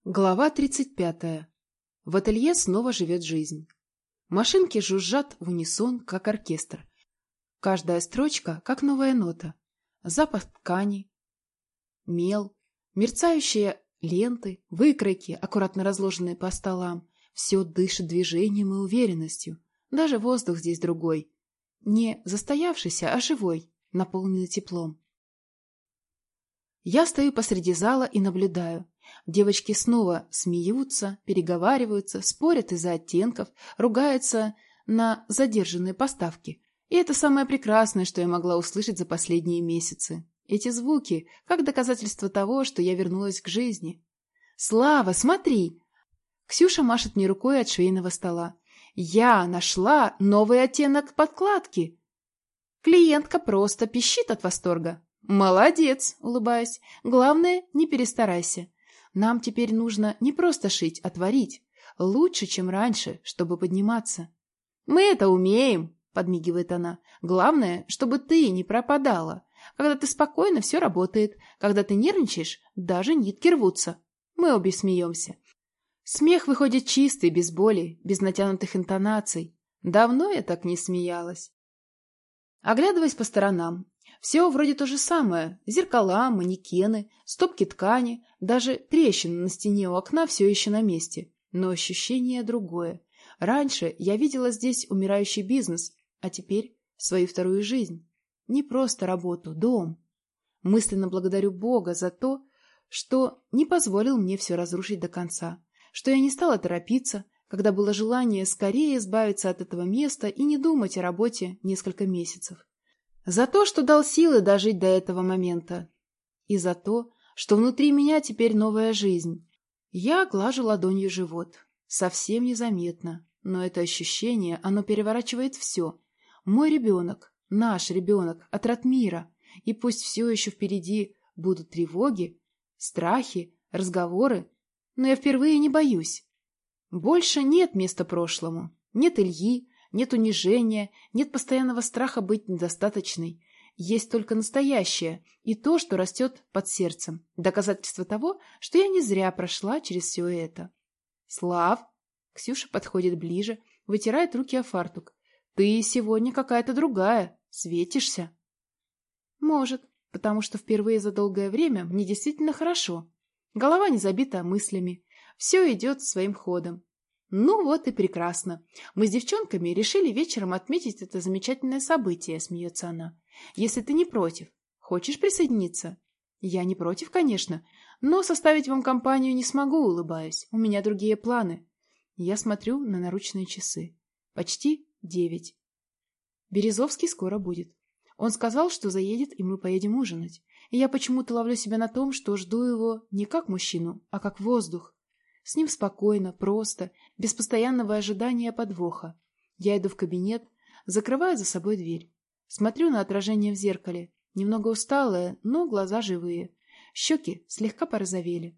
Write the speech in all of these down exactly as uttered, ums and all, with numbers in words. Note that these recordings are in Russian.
Глава тридцать пятая. В ателье снова живет жизнь. Машинки жужжат в унисон, как оркестр. Каждая строчка, как новая нота. Запах ткани, мел, мерцающие ленты, выкройки, аккуратно разложенные по столам. Все дышит движением и уверенностью. Даже воздух здесь другой. Не застоявшийся, а живой, наполненный теплом. Я стою посреди зала и наблюдаю. Девочки снова смеются, переговариваются, спорят из-за оттенков, ругаются на задержанные поставки. И это самое прекрасное, что я могла услышать за последние месяцы. Эти звуки, как доказательство того, что я вернулась к жизни. «Слава, смотри!» Ксюша машет мне рукой от швейного стола. «Я нашла новый оттенок подкладки!» Клиентка просто пищит от восторга. «Молодец!» — улыбаюсь. «Главное, не перестарайся. Нам теперь нужно не просто шить, а творить. Лучше, чем раньше, чтобы подниматься». «Мы это умеем!» — подмигивает она. «Главное, чтобы ты не пропадала. Когда ты спокойна, все работает. Когда ты нервничаешь, даже нитки рвутся». Мы обе смеемся. Смех выходит чистый, без боли, без натянутых интонаций. Давно я так не смеялась. Оглядываясь по сторонам, все вроде то же самое. Зеркала, манекены, стопки ткани, даже трещина на стене у окна все еще на месте. Но ощущение другое. Раньше я видела здесь умирающий бизнес, а теперь свою вторую жизнь. Не просто работу, дом. Мысленно благодарю Бога за то, что не позволил мне все разрушить до конца, что я не стала торопиться, когда было желание скорее избавиться от этого места и не думать о работе несколько месяцев. За то, что дал силы дожить до этого момента. И за то, что внутри меня теперь новая жизнь. Я глажу ладонью живот. Совсем незаметно. Но это ощущение, оно переворачивает все. Мой ребенок, наш ребенок, от Ратмира. И пусть все еще впереди будут тревоги, страхи, разговоры, но я впервые не боюсь. Больше нет места прошлому. Нет Ильи, нет унижения, нет постоянного страха быть недостаточной. Есть только настоящее и то, что растет под сердцем. Доказательство того, что я не зря прошла через все это. «Слав!» Ксюша подходит ближе, вытирает руки о фартук. «Ты сегодня какая-то другая. Светишься?» «Может, потому что впервые за долгое время мне действительно хорошо. Голова не забита мыслями. Все идет своим ходом. Ну вот и прекрасно. Мы с девчонками решили вечером отметить это замечательное событие», — смеется она. «Если ты не против. Хочешь присоединиться?» «Я не против, конечно, но составить вам компанию не смогу», — улыбаюсь. «У меня другие планы». Я смотрю на наручные часы. Почти девять. Березовский скоро будет. Он сказал, что заедет, и мы поедем ужинать. И я почему-то ловлю себя на том, что жду его не как мужчину, а как воздух. С ним спокойно, просто, без постоянного ожидания подвоха. Я иду в кабинет, закрываю за собой дверь. Смотрю на отражение в зеркале. Немного усталая, но глаза живые. Щеки слегка порозовели.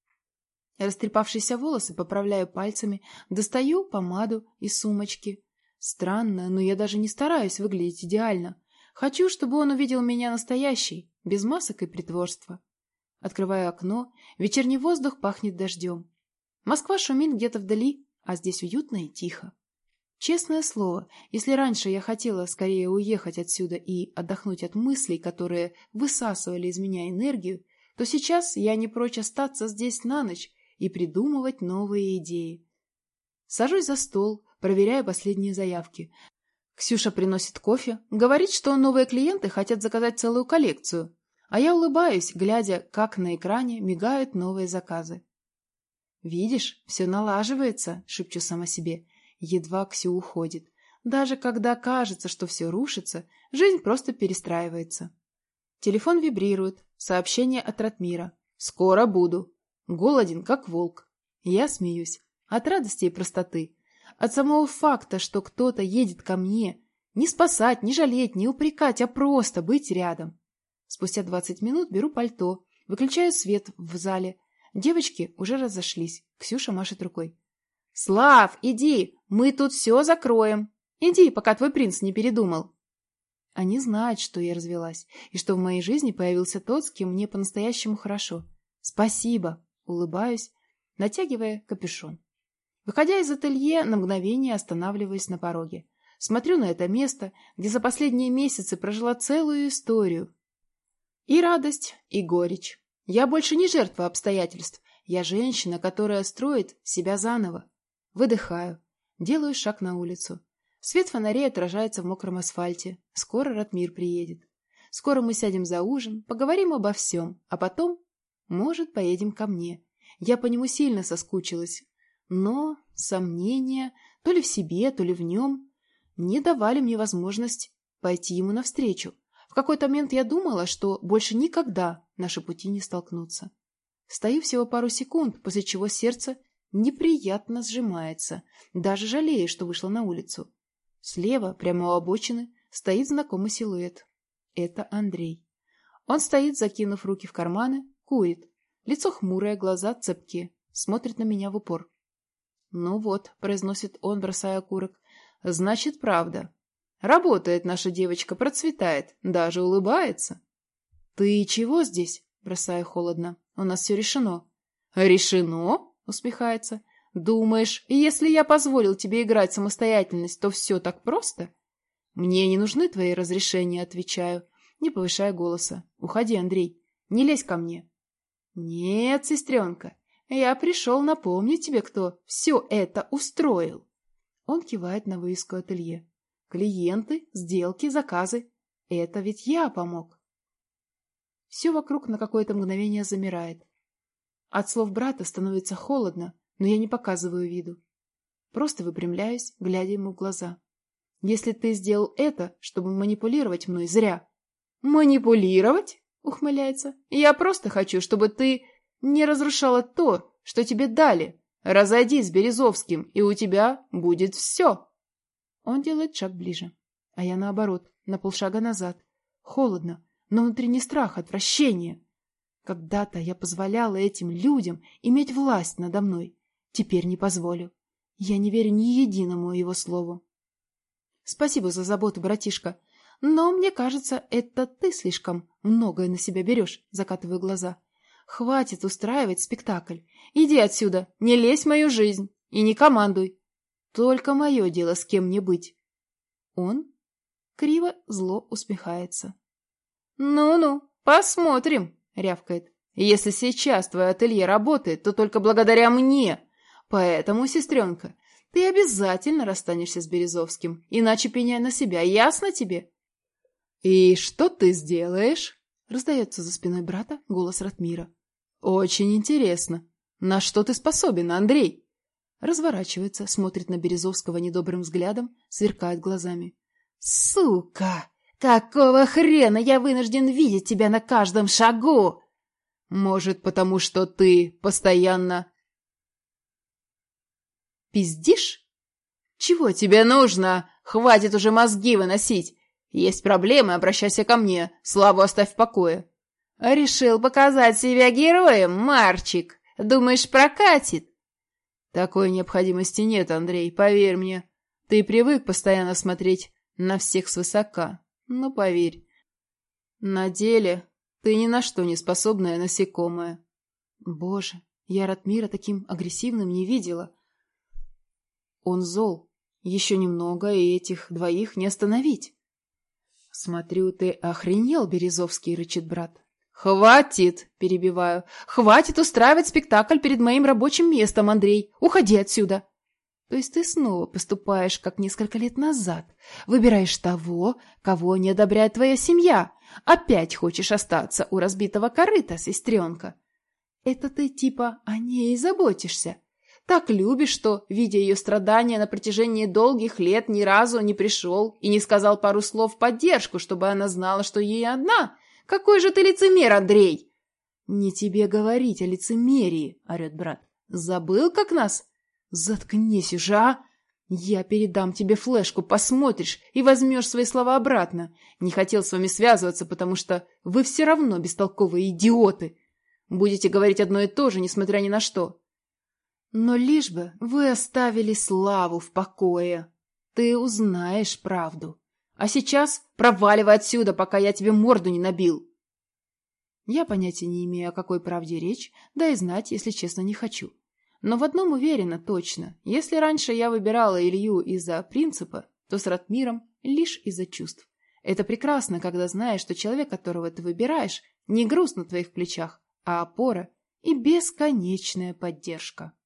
Растрепавшиеся волосы поправляю пальцами, достаю помаду из сумочки. Странно, но я даже не стараюсь выглядеть идеально. Хочу, чтобы он увидел меня настоящей, без масок и притворства. Открываю окно, вечерний воздух пахнет дождем. Москва шумит где-то вдали, а здесь уютно и тихо. Честное слово, если раньше я хотела скорее уехать отсюда и отдохнуть от мыслей, которые высасывали из меня энергию, то сейчас я не прочь остаться здесь на ночь и придумывать новые идеи. Сажусь за стол, проверяю последние заявки. Ксюша приносит кофе, говорит, что новые клиенты хотят заказать целую коллекцию, а я улыбаюсь, глядя, как на экране мигают новые заказы. «Видишь, все налаживается», — шепчу сама себе. Едва Ксю уходит. Даже когда кажется, что все рушится, жизнь просто перестраивается. Телефон вибрирует. Сообщение от Ратмира. «Скоро буду. Голоден, как волк». Я смеюсь. От радости и простоты. От самого факта, что кто-то едет ко мне. Не спасать, не жалеть, не упрекать, а просто быть рядом. Спустя двадцать минут беру пальто, выключаю свет в зале. Девочки уже разошлись. Ксюша машет рукой. «Слав, иди, мы тут все закроем. Иди, пока твой принц не передумал». Они знают, что я развелась, и что в моей жизни появился тот, с кем мне по-настоящему хорошо. «Спасибо», — улыбаюсь. натягивая капюшон. Выходя из ателье, на мгновение останавливаюсь на пороге. Смотрю на это место, где за последние месяцы прожила целую историю. И радость, и горечь. Я больше не жертва обстоятельств. Я женщина, которая строит себя заново. Выдыхаю. Делаю шаг на улицу. Свет фонарей отражается в мокром асфальте. Скоро Ратмир приедет. Скоро мы сядем за ужин, поговорим обо всем, а потом, может, поедем ко мне. Я по нему сильно соскучилась. Но сомнения, то ли в себе, то ли в нем, не давали мне возможность пойти ему навстречу. В какой-то момент я думала, что больше никогда наши пути не столкнутся. Стою всего пару секунд, после чего сердце неприятно сжимается, даже жалею, что вышла на улицу. Слева, прямо у обочины, стоит знакомый силуэт. Это Андрей. Он стоит, закинув руки в карманы, курит. Лицо хмурое, глаза цепкие, смотрит на меня в упор. «Ну вот», — произносит он, бросая окурок, — «значит, правда. Работает наша девочка, процветает, даже улыбается». «Ты чего здесь?» — бросаю холодно. «У нас все решено». «Решено?» — усмехается. «Думаешь, если я позволил тебе играть в самостоятельность, то все так просто?» «Мне не нужны твои разрешения», — отвечаю, не повышая голоса. «Уходи, Андрей, не лезь ко мне». «Нет, сестренка, я пришел напомнить тебе, кто все это устроил». Он кивает на вывеску ателье. «Клиенты, сделки, заказы. Это ведь я помог». Все вокруг на какое-то мгновение замирает. От слов брата становится холодно, но я не показываю виду. Просто выпрямляюсь, глядя ему в глаза. «Если ты сделал это, чтобы манипулировать мной, зря». «Манипулировать?» — ухмыляется. «Я просто хочу, чтобы ты не разрушала то, что тебе дали. Разойдись с Березовским, и у тебя будет все». Он делает шаг ближе, а я наоборот, на полшага назад. Холодно, но внутри не страх, а отвращение. Когда-то я позволяла этим людям иметь власть надо мной. Теперь не позволю. Я не верю ни единому его слову. Спасибо за заботу, братишка. Но мне кажется, это ты слишком многое на себя берешь, закатываю глаза. Хватит устраивать спектакль. Иди отсюда, не лезь в мою жизнь и не командуй. Только мое дело, с кем мне быть. Он криво зло усмехается. Ну-ну, посмотрим. Рявкает. «Если сейчас твое ателье работает, то только благодаря мне. Поэтому, сестренка, ты обязательно расстанешься с Березовским, иначе пеняй на себя, ясно тебе?» «И что ты сделаешь?» — раздается за спиной брата голос Ратмира. «Очень интересно. На что ты способен, Андрей?» Разворачивается, смотрит на Березовского недобрым взглядом, сверкает глазами. «Сука! Какого хрена я вынужден видеть тебя на каждом шагу?» «Может, потому что ты постоянно пиздишь? Чего тебе нужно? Хватит уже мозги выносить. Есть проблемы, обращайся ко мне. Славу оставь в покое». «Решил показать себя героем, Марчик? Думаешь, прокатит?» «Такой необходимости нет, Андрей, поверь мне. Ты привык постоянно смотреть на всех свысока. Но поверь, на деле ты ни на что не способная насекомое». Боже, я Ратмира таким агрессивным не видела. Он зол. Еще немного, и этих двоих не остановить. «Смотрю, ты охренел, Березовский», — рычит брат. «Хватит!» — перебиваю. «Хватит устраивать спектакль перед моим рабочим местом, Андрей! Уходи отсюда!» «То есть ты снова поступаешь, как несколько лет назад, выбираешь того, кого не одобряет твоя семья, опять хочешь остаться у разбитого корыта, сестренка? Это ты типа о ней заботишься? Так любишь, что, видя ее страдания на протяжении долгих лет, ни разу не пришел и не сказал пару слов в поддержку, чтобы она знала, что ей одна? Какой же ты лицемер, Андрей!» «Не тебе говорить о лицемерии», — орет брат. «Забыл, как нас?» «Заткнись уже, а! Я передам тебе флешку, посмотришь и возьмешь свои слова обратно. Не хотел с вами связываться, потому что вы все равно бестолковые идиоты. Будете говорить одно и то же, несмотря ни на что. Но лишь бы вы оставили Славу в покое. Ты узнаешь правду. А сейчас проваливай отсюда, пока я тебе морду не набил». Я понятия не имею, о какой правде речь, да и знать, если честно, не хочу. Но в одном уверена точно. Если раньше я выбирала Илью из-за принципа, то с Ратмиром лишь из-за чувств. Это прекрасно, когда знаешь, что человек, которого ты выбираешь, не груз на твоих плечах, а опора и бесконечная поддержка.